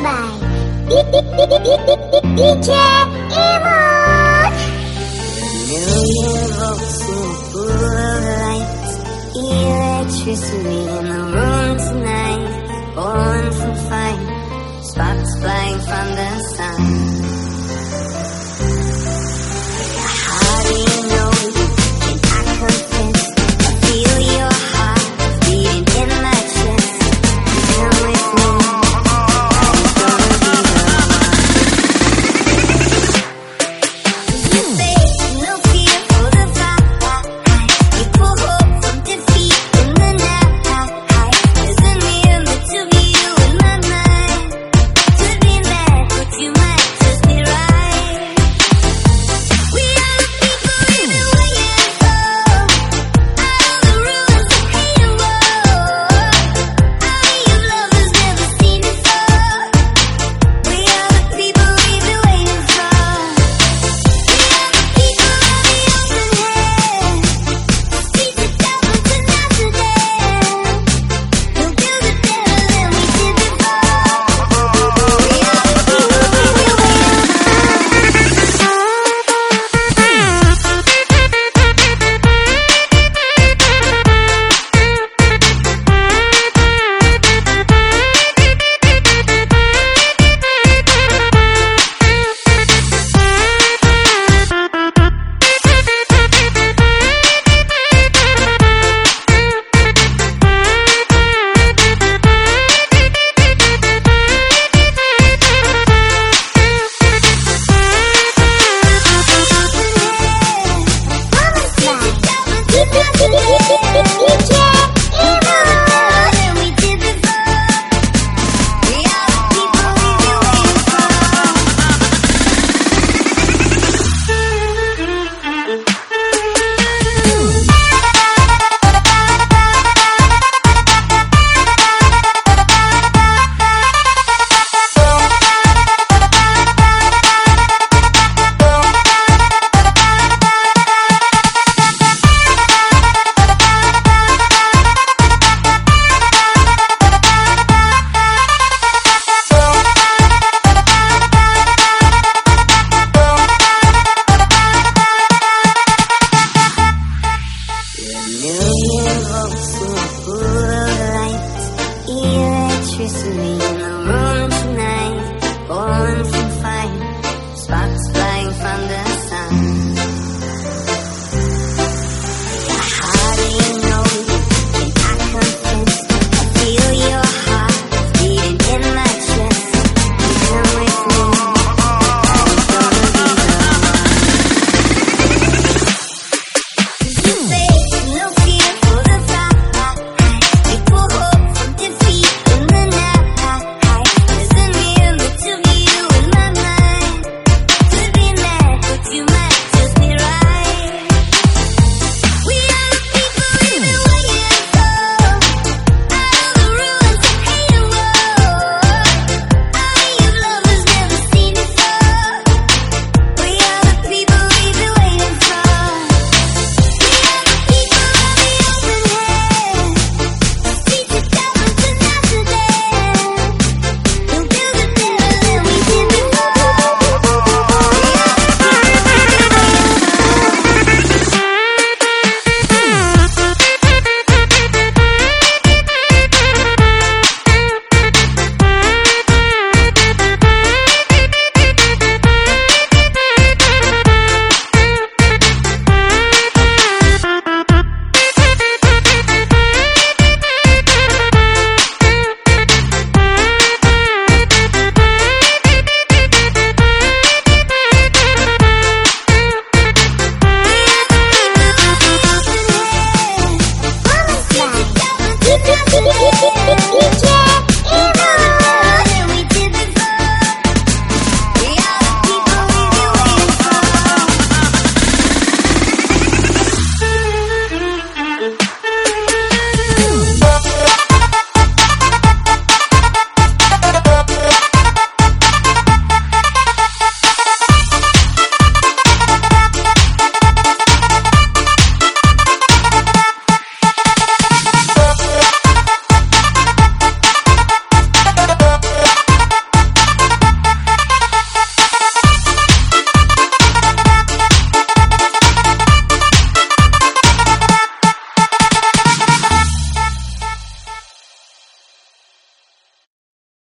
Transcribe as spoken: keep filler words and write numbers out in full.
by D J Imon. Million volts in a pool of light, electricity in the room tonight, born from fire, sparks flying from the sun. How do you know? Can I confess? I feel your heart beating in my chest. Come with me, I'm gonna be the one. You say no fear for the fight. You pull hope from defeat in the night. There's a mirror to you in my mind. Could be mad, but you might just be right. We are the people we've been waiting for. Out of the ruins of hate and woe. Army of lovers never seen before. We are the people we've been waiting for. We are the people of the open hand. Streets of Dublin to Amsterdam. We'll do the better than we did before. We are the people we've been million volts in a pool of light, electricity in the room tonight, born from fire, sparks flying from the sun. How do you know? Can I confess? I feel your heart beating in my chest. Come with me, I'm gonna be the one. You say no fear for the fight. You pull hope from defeat in the night. There's a mirror to you in my mind. Could be mad, but you might just be right. We are the people we've been waiting for. Out of the ruins of hate and woe. Army of lovers never seen before. We are the people we've been waiting for. We are the people of the open hand. Streets of Dublin to Amsterdam. We'll do the better than we did before. We are the people we've been Promise by D J